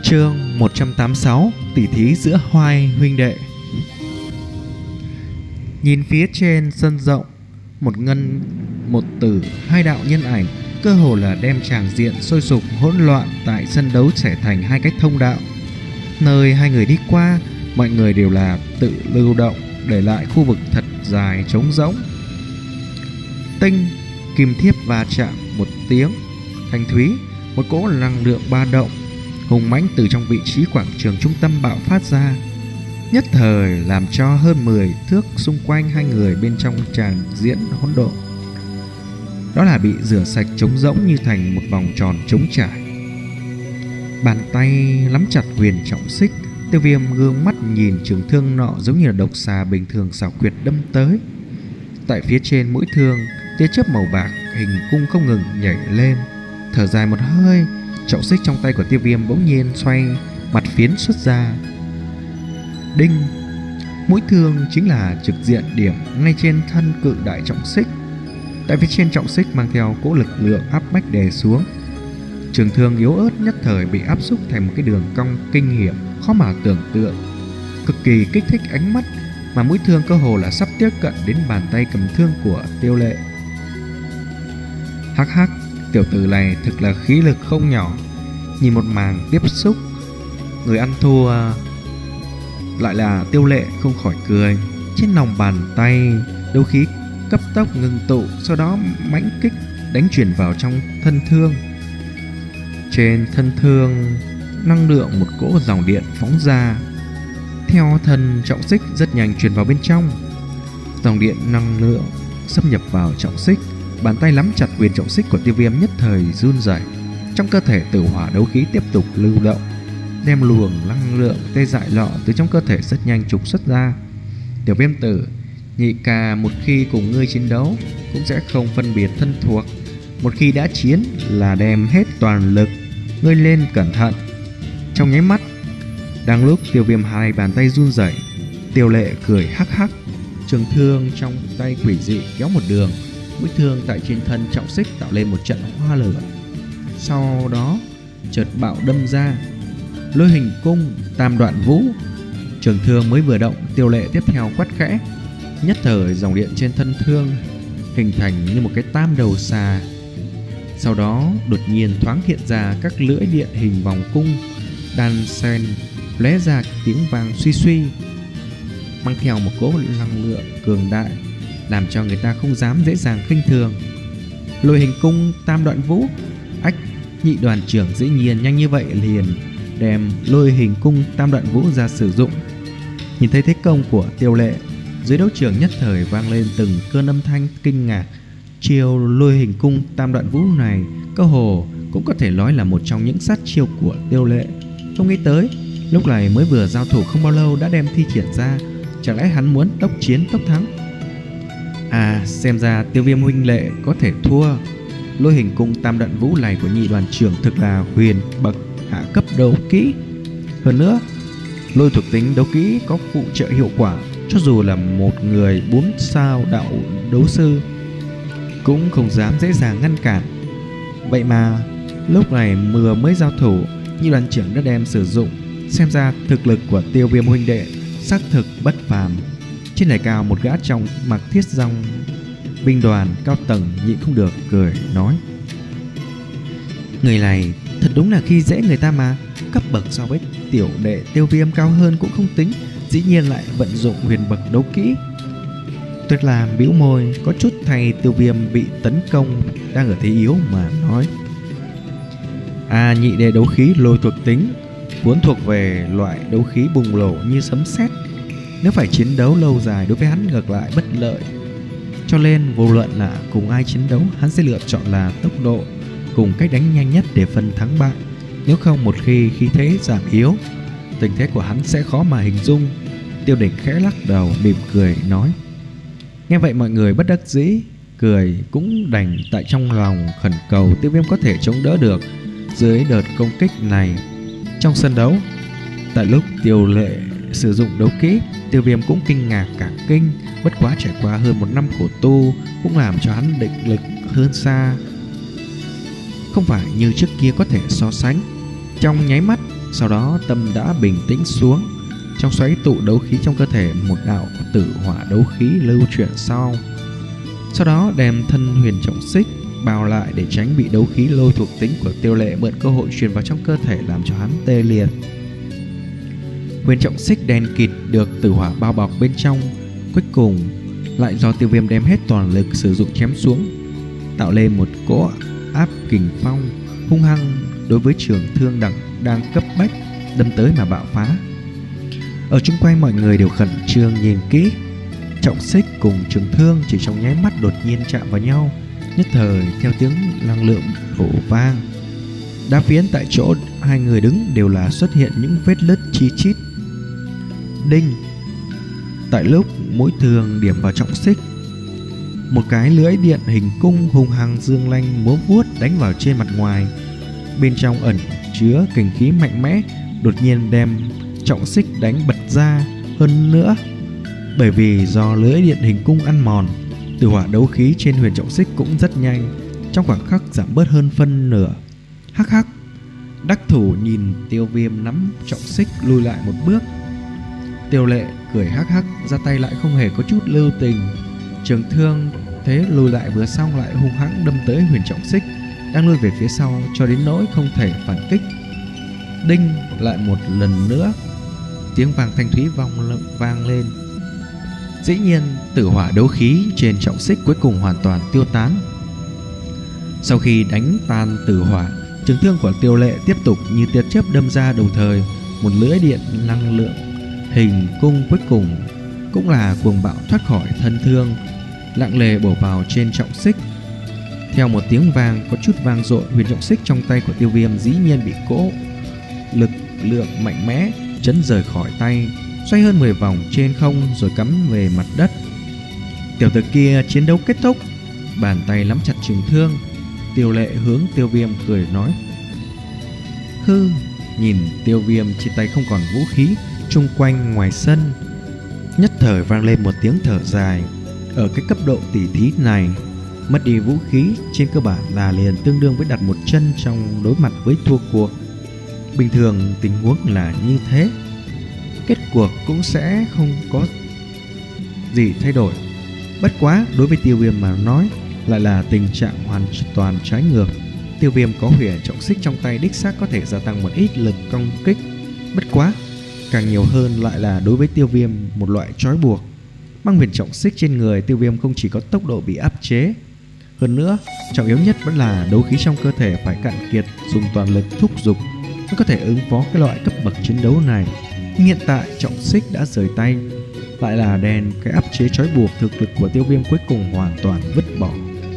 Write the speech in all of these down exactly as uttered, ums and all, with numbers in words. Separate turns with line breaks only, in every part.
Chương một trăm tám mươi sáu: Tỉ thí giữa Hoài huynh đệ. Nhìn phía trên sân rộng, một ngân một tử hai đạo nhân ảnh cơ hồ là đem tràng diện sôi sục hỗn loạn tại sân đấu trở thành hai cái thông đạo. Nơi hai người đi qua, mọi người đều là tự lưu động, để lại khu vực thật dài trống rỗng. Tinh, kim thiếp va chạm một tiếng thanh thúy, một cỗ năng lượng ba động hùng mãnh từ trong vị trí quảng trường trung tâm bạo phát ra, nhất thời làm cho hơn mười thước xung quanh hai người bên trong tràng diễn hỗn độn. Đó là bị rửa sạch trống rỗng như thành một vòng tròn trống trải. Bàn tay nắm chặt huyền trọng xích, Tiêu Viêm gương mắt nhìn trường thương nọ giống như là độc xà bình thường xảo quyệt đâm tới. Tại phía trên mũi thương, tia chớp màu bạc hình cung không ngừng nhảy lên. Thở dài một hơi, trọng xích trong tay của Tiêu Viêm bỗng nhiên xoay, mặt phiến xuất ra. Đinh! Mũi thương chính là trực diện điểm ngay trên thân cự đại trọng xích. Tại phía trên trọng xích mang theo cỗ lực lượng áp bách đè xuống. Trường thương yếu ớt nhất thời bị áp xúc thành một cái đường cong kinh hiểm, khó mà tưởng tượng, cực kỳ kích thích ánh mắt, mà mũi thương cơ hồ là sắp tiếp cận đến bàn tay cầm thương của Tiêu Lệ. Hắc hắc, tiểu tử này thực là khí lực không nhỏ. Nhìn một màn tiếp xúc, người ăn thua lại là Tiêu Lệ không khỏi cười. Trên lòng bàn tay, đấu khí cấp tốc ngưng tụ, sau đó mãnh kích đánh chuyển vào trong thân thương. Trên thân thương, năng lượng một cỗ dòng điện phóng ra, theo thân trọng xích rất nhanh truyền vào bên trong. Dòng điện năng lượng xâm nhập vào trọng xích, bàn tay nắm chặt quyền trọng xích của Tiêu Viêm nhất thời run rẩy. Trong cơ thể tử hỏa đấu khí tiếp tục lưu động, đem luồng năng lượng tê dại lọ từ trong cơ thể rất nhanh trục xuất ra. Tiểu Viêm tử, nhị ca một khi cùng ngươi chiến đấu cũng sẽ không phân biệt thân thuộc, một khi đã chiến là đem hết toàn lực, ngươi lên cẩn thận. Trong nháy mắt, đang lúc Tiêu Viêm hai bàn tay run rẩy, Tiêu Lệ cười hắc hắc, trường thương trong tay quỷ dị kéo một đường, mũi thương tại trên thân trọng xích tạo lên một trận hoa lửa, sau đó chợt bạo đâm ra. Lôi hình cung tam đoạn vũ. Trường thương mới vừa động, Tiêu Lệ tiếp theo quát khẽ, nhất thời dòng điện trên thân thương hình thành như một cái tam đầu xà. Sau đó đột nhiên thoáng hiện ra các lưỡi điện hình vòng cung đan xen, lóe ra tiếng vang suy suy, mang theo một cỗ năng lượng cường đại, làm cho người ta không dám dễ dàng khinh thường. Lôi hình cung tam đoạn vũ. Ách, nhị đoàn trưởng dĩ nhiên nhanh như vậy liền đem lôi hình cung tam đoạn vũ ra sử dụng. Nhìn thấy thế công của Tiêu Lệ, dưới đấu trường nhất thời vang lên từng cơn âm thanh kinh ngạc. Chiêu lôi hình cung tam đoạn vũ này cơ hồ cũng có thể nói là một trong những sát chiêu của Tiêu Lệ. Không nghĩ tới lúc này mới vừa giao thủ không bao lâu đã đem thi triển ra. Chẳng lẽ hắn muốn tốc chiến tốc thắng? À, xem ra Tiêu Viêm huynh Lệ có thể thua. Lôi hình cung tam đoạn vũ này của nhị đoàn trưởng thực là huyền bậc hạ cấp đấu kỹ. Hơn nữa, lôi thuộc tính đấu kỹ có phụ trợ hiệu quả, cho dù là một người bốn sao đạo đấu sư cũng không dám dễ dàng ngăn cản. Vậy mà lúc này vừa mới giao thủ, nhị đoàn trưởng đã đem sử dụng. Xem ra thực lực của Tiêu Viêm huynh đệ xác thực bất phàm. Trên đài cao, một gã trong mặc thiết dòng binh đoàn cao tầng nhịn không được cười nói, người này thật đúng là khi dễ người ta mà. Cấp bậc so với tiểu đệ Tiêu Viêm cao hơn cũng không tính, dĩ nhiên lại vận dụng huyền bậc đấu kỹ. Tuyệt làm bĩu môi, có chút thay Tiêu Viêm bị tấn công đang ở thế yếu mà nói, à, nhị đệ đấu khí lôi thuộc tính vốn thuộc về loại đấu khí bùng nổ như sấm sét, nếu phải chiến đấu lâu dài đối với hắn ngược lại bất lợi. Cho nên vô luận là cùng ai chiến đấu, hắn sẽ lựa chọn là tốc độ cùng cách đánh nhanh nhất để phân thắng bại. Nếu không, một khi khí thế giảm yếu, tình thế của hắn sẽ khó mà hình dung. Tiêu Đỉnh khẽ lắc đầu mỉm cười nói. Nghe vậy mọi người bất đắc dĩ cười, cũng đành tại trong lòng khẩn cầu Tiêu Viêm có thể chống đỡ được dưới đợt công kích này. Trong sân đấu, tại lúc Tiêu Lệ sử dụng đấu kỹ, Tiêu Viêm cũng kinh ngạc cả kinh. Bất quá trải qua hơn một năm khổ tu cũng làm cho hắn định lực hơn xa, không phải như trước kia có thể so sánh. Trong nháy mắt, Sau đó tâm đã bình tĩnh xuống. Trong xoáy tụ đấu khí trong cơ thể, một đạo tử hỏa đấu khí lưu chuyển sau. Sau đó đem thân huyền trọng xích bao lại để tránh bị đấu khí lôi thuộc tính của Tiêu Lệ mượn cơ hội truyền vào trong cơ thể, làm cho hắn tê liệt. Huyền trọng xích đen kịt được tử hỏa bao bọc bên trong, cuối cùng lại do Tiêu Viêm đem hết toàn lực sử dụng chém xuống, tạo lên một cỗ áp kình phong hung hăng đối với trường thương đẳng đang cấp bách đâm tới mà bạo phá. Ở chung quanh mọi người đều khẩn trương nhìn kỹ. Trọng xích cùng trường thương chỉ trong nháy mắt đột nhiên chạm vào nhau, nhất thời theo tiếng năng lượng nổ vang, đá phiến tại chỗ hai người đứng đều là xuất hiện những vết nứt chi chít. Đinh! Tại lúc mũi thương điểm vào trọng xích, một cái lưỡi điện hình cung hung hăng dương lanh múa vuốt đánh vào trên mặt ngoài. Bên trong ẩn chứa kình khí mạnh mẽ, đột nhiên đem trọng xích đánh bật ra. Hơn nữa, bởi vì do lưỡi điện hình cung ăn mòn, tử hỏa đấu khí trên huyền trọng xích cũng rất nhanh, trong khoảng khắc giảm bớt hơn phân nửa. Hắc hắc! Đắc thủ nhìn Tiêu Viêm nắm trọng xích lùi lại một bước. Tiêu Lệ cười hắc hắc, ra tay lại không hề có chút lưu tình. Trường thương thế lùi lại vừa xong lại hung hãng đâm tới huyền trọng xích đang lùi về phía sau cho đến nỗi không thể phản kích. Đinh! Lại một lần nữa, tiếng vàng thanh thúy vang vang lên. Dĩ nhiên, tử hỏa đấu khí trên trọng xích cuối cùng hoàn toàn tiêu tán. Sau khi đánh tan tử hỏa, trường thương của Tiêu Lệ tiếp tục như tia chớp đâm ra, đồng thời một lưỡi điện năng lượng hình cung cuối cùng cũng là cuồng bạo thoát khỏi thân thương, lặng lề bổ vào trên trọng xích. Theo một tiếng vang có chút vang dội, huyền trọng xích trong tay của Tiêu Viêm dĩ nhiên bị cỗ lực lượng mạnh mẽ chấn rời khỏi tay, xoay hơn mười vòng trên không rồi cắm về mặt đất. Tiểu tử kia chiến đấu kết thúc. Bàn tay nắm chặt trường thương, Tiêu Lệ hướng Tiêu Viêm cười nói: hư. Nhìn Tiêu Viêm trên tay không còn vũ khí, chung quanh ngoài sân nhất thời vang lên một tiếng thở dài. Ở cái cấp độ tỉ thí này, mất đi vũ khí trên cơ bản là liền tương đương với đặt một chân trong đối mặt với thua cuộc. Bình thường tình huống là như thế, kết cuộc cũng sẽ không có gì thay đổi. Bất quá đối với Tiêu Viêm mà nói lại là tình trạng hoàn toàn trái ngược. Tiêu Viêm có huyền trọng xích trong tay, đích xác có thể gia tăng một ít lực công kích. Bất quá càng nhiều hơn lại là đối với Tiêu Viêm một loại trói buộc. Mang huyền trọng xích trên người, Tiêu Viêm không chỉ có tốc độ bị áp chế, hơn nữa trọng yếu nhất vẫn là đấu khí trong cơ thể phải cạn kiệt, dùng toàn lực thúc giục mới có thể ứng phó cái loại cấp bậc chiến đấu này. Nhưng hiện tại trọng xích đã rời tay, lại là đèn cái áp chế trói buộc, thực lực của Tiêu Viêm cuối cùng hoàn toàn vứt bỏ.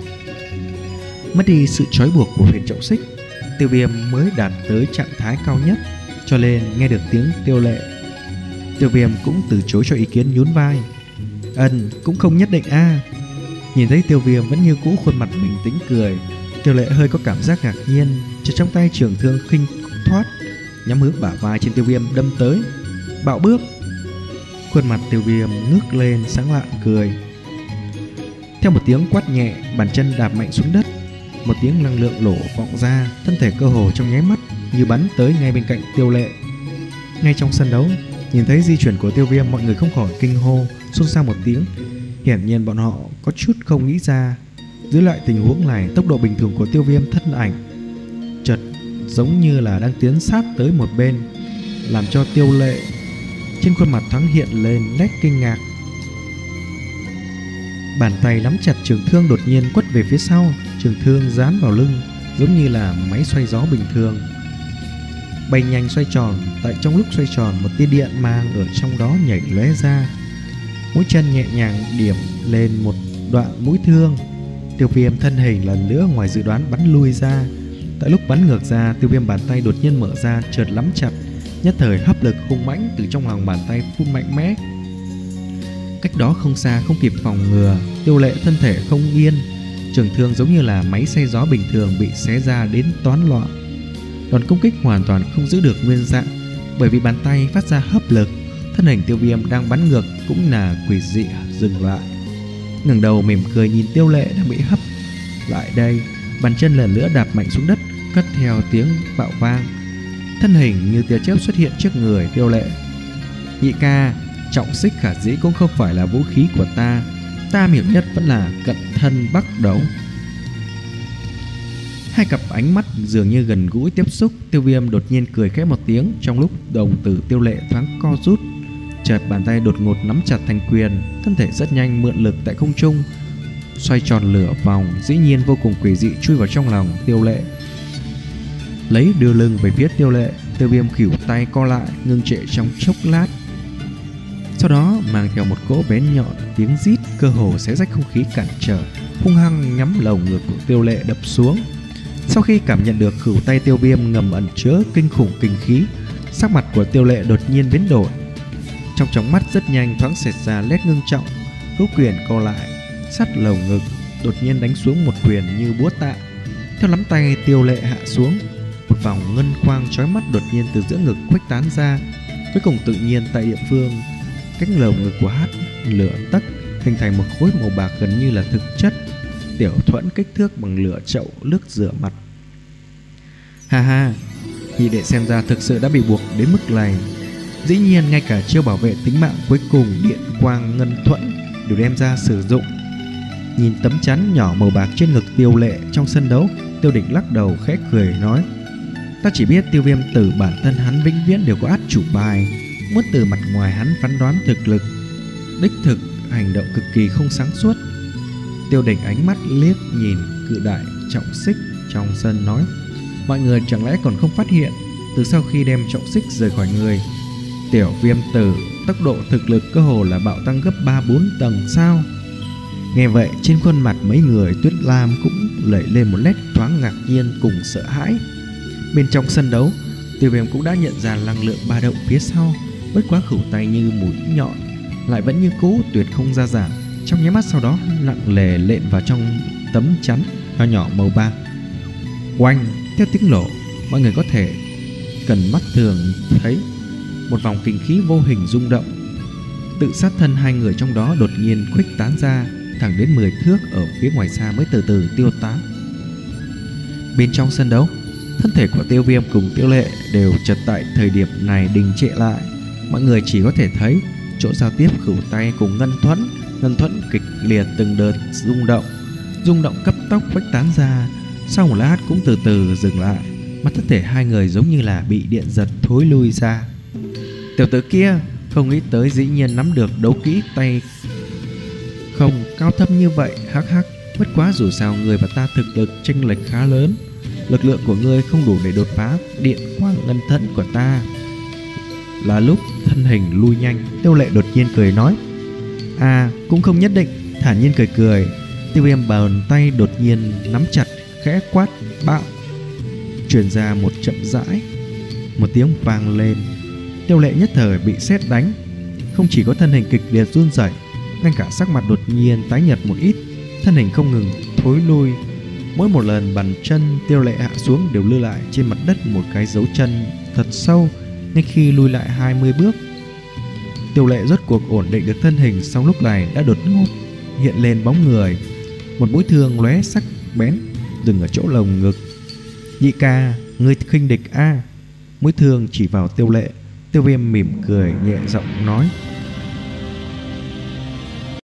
Mất đi sự trói buộc của huyền trọng xích, Tiêu Viêm mới đạt tới trạng thái cao nhất. Cho nên nghe được tiếng Tiêu Lệ, Tiêu Viêm cũng từ chối cho ý kiến, nhún vai: ân, cũng không nhất định a. À. Nhìn thấy Tiêu Viêm vẫn như cũ khuôn mặt bình tĩnh cười, Tiêu Lệ hơi có cảm giác ngạc nhiên, chợt trong tay trường thương khinh thoát nhắm hướng bả vai trên Tiêu Viêm đâm tới. Bạo bước! Khuôn mặt Tiêu Viêm ngước lên sáng lạng cười. Theo một tiếng quát nhẹ, bàn chân đạp mạnh xuống đất, một tiếng năng lượng nổ vọng ra, thân thể cơ hồ trong nháy mắt như bắn tới ngay bên cạnh Tiêu Lệ. Ngay trong sân đấu, nhìn thấy di chuyển của Tiêu Viêm, mọi người không khỏi kinh hô, xôn xao một tiếng. Hiển nhiên bọn họ có chút không nghĩ ra, dưới loại tình huống này, tốc độ bình thường của Tiêu Viêm thân ảnh chợt giống như là đang tiến sát tới một bên, làm cho Tiêu Lệ trên khuôn mặt thoáng hiện lên nét kinh ngạc. Bàn tay nắm chặt trường thương đột nhiên quất về phía sau, trường thương dán vào lưng giống như là máy xoay gió bình thường, bay nhanh xoay tròn. Tại trong lúc xoay tròn, một tia điện mang ở trong đó nhảy lóe ra, mũi chân nhẹ nhàng điểm lên một đoạn mũi thương. Tiêu Viêm thân hình lần nữa ngoài dự đoán bắn lui ra. Tại lúc bắn ngược ra, Tiêu Viêm bàn tay đột nhiên mở ra, chợt nắm chặt, nhất thời hấp lực hung mãnh từ trong lòng bàn tay phun mạnh mẽ. Cách đó không xa, không kịp phòng ngừa, Tiêu Lệ thân thể không yên, trường thương giống như là máy xay gió bình thường bị xé ra đến toán loạn. Đòn công kích hoàn toàn không giữ được nguyên dạng, bởi vì bàn tay phát ra hấp lực, thân hình Tiêu Viêm đang bắn ngược cũng là quỷ dị dừng lại, ngẩng đầu mỉm cười nhìn Tiêu Lệ đang bị hấp lại đây. Bàn chân lần nữa đạp mạnh xuống đất, cất theo tiếng bạo vang. thân hình như tia chớp xuất hiện trước người Tiêu Lệ. Nhị ca, trọng xích khả dĩ cũng không phải là vũ khí của ta, ta am hiểu nhất vẫn là cận thân bắc đấu. Hai cặp ánh mắt dường như gần gũi tiếp xúc. Tiêu Viêm đột nhiên cười khẽ một tiếng, trong lúc đồng tử Tiêu Lệ thoáng co rút, chợt bàn tay đột ngột nắm chặt thành quyền, thân thể rất nhanh mượn lực tại không trung xoay tròn lửa vòng, dĩ nhiên vô cùng quỷ dị chui vào trong lòng Tiêu Lệ. Lấy đưa lưng về phía Tiêu Lệ, Tiêu Viêm khỉu tay co lại, ngưng trệ trong chốc lát, sau đó mang theo một cỗ bén nhọn, tiếng rít cơ hồ xé rách không khí cản trở, hung hăng nhắm lồng ngực của Tiêu Lệ đập xuống. Sau khi cảm nhận được khỉu tay Tiêu Viêm ngầm ẩn chứa kinh khủng kinh khí, sắc mặt của Tiêu Lệ đột nhiên biến đổi, trong tròng mắt rất nhanh thoáng xẹt ra nét ngưng trọng, hữu quyền co lại sát lồng ngực, đột nhiên đánh xuống một quyền như búa tạ. Theo nắm tay Tiêu Lệ hạ xuống, một vòng ngân quang chói mắt đột nhiên từ giữa ngực khuếch tán ra, cuối cùng tự nhiên tại địa phương cánh lồng ngực của hát lửa tấc hình thành một khối màu bạc gần như là thực chất, tiểu thuẫn kích thước bằng lửa chậu nước rửa mặt. Ha ha, nhị đệ xem ra thực sự đã bị buộc đến mức này. Dĩ nhiên ngay cả chiêu bảo vệ tính mạng cuối cùng điện quang ngân thuẫn đều đem ra sử dụng. Nhìn tấm chắn nhỏ màu bạc trên ngực Tiêu Lệ trong sân đấu, Tiêu Đỉnh lắc đầu khẽ cười nói: ta chỉ biết Tiêu Viêm tử bản thân hắn vĩnh viễn đều có át chủ bài, muốn từ mặt ngoài hắn phán đoán thực lực, đích thực hành động cực kỳ không sáng suốt. Tiêu Đỉnh ánh mắt liếc nhìn cự đại trọng xích trong sân nói: mọi người chẳng lẽ còn không phát hiện, từ sau khi đem trọng xích rời khỏi người, Tiểu Viêm tử tốc độ thực lực cơ hồ là bạo tăng gấp ba bốn tầng sao? Nghe vậy, trên khuôn mặt mấy người Tuyết Lam cũng lẩy lên một nét thoáng ngạc nhiên cùng sợ hãi. Bên trong sân đấu, Tiêu Viêm cũng đã nhận ra năng lượng ba động phía sau, bất quá khỉu tay như mũi nhọn lại vẫn như cũ tuyệt không ra giảm, trong nháy mắt sau đó nặng lề lện vào trong tấm chắn nho nhỏ màu bạc. Oanh, theo tiếng nổ, mọi người có thể cần mắt thường thấy một vòng kinh khí vô hình rung động, tự sát thân hai người trong đó đột nhiên khuếch tán ra thẳng đến mười thước ở phía ngoài xa mới từ từ tiêu tán. Bên trong sân đấu, thân thể của Tiêu Viêm cùng Tiêu Lệ đều chợt tại thời điểm này đình trệ lại. Mọi người chỉ có thể thấy chỗ giao tiếp khỉu tay cùng ngân thuẫn, ngân thuẫn kịch liệt từng đợt rung động, rung động cấp tốc khuếch tán ra, sau một lát cũng từ từ dừng lại, mà thân thể hai người giống như là bị điện giật thối lui ra. Tiểu tử kia không nghĩ tới dĩ nhiên nắm được đấu kỹ tay không cao thâm như vậy, hắc hắc. Bất quá dù sao người và ta thực lực chênh lệch khá lớn, lực lượng của ngươi không đủ để đột phá điện quang ngân thuẫn của ta. Là lúc thân hình lui nhanh, Tiêu Lệ đột nhiên cười nói: à, cũng không nhất định. Thản nhiên cười cười, Tiêu Viêm bàn tay đột nhiên nắm chặt, khẽ quát bạo, truyền ra một chậm rãi, một tiếng vang lên. Tiêu Lệ nhất thời bị sét đánh, không chỉ có thân hình kịch liệt run rẩy, ngay cả sắc mặt đột nhiên tái nhợt một ít, thân hình không ngừng thối lui. Mỗi một lần bàn chân Tiêu Lệ hạ xuống đều lưu lại trên mặt đất một cái dấu chân thật sâu. Ngay khi lui lại hai mươi bước, Tiêu Lệ rốt cuộc ổn định được thân hình, sau lúc này đã đột ngột hiện lên bóng người, một mũi thương lóe sắc bén dừng ở chỗ lồng ngực. Nhị ca, ngươi khinh địch a? Mũi thương chỉ vào Tiêu Lệ. Tiêu Viêm mỉm cười nhẹ giọng nói: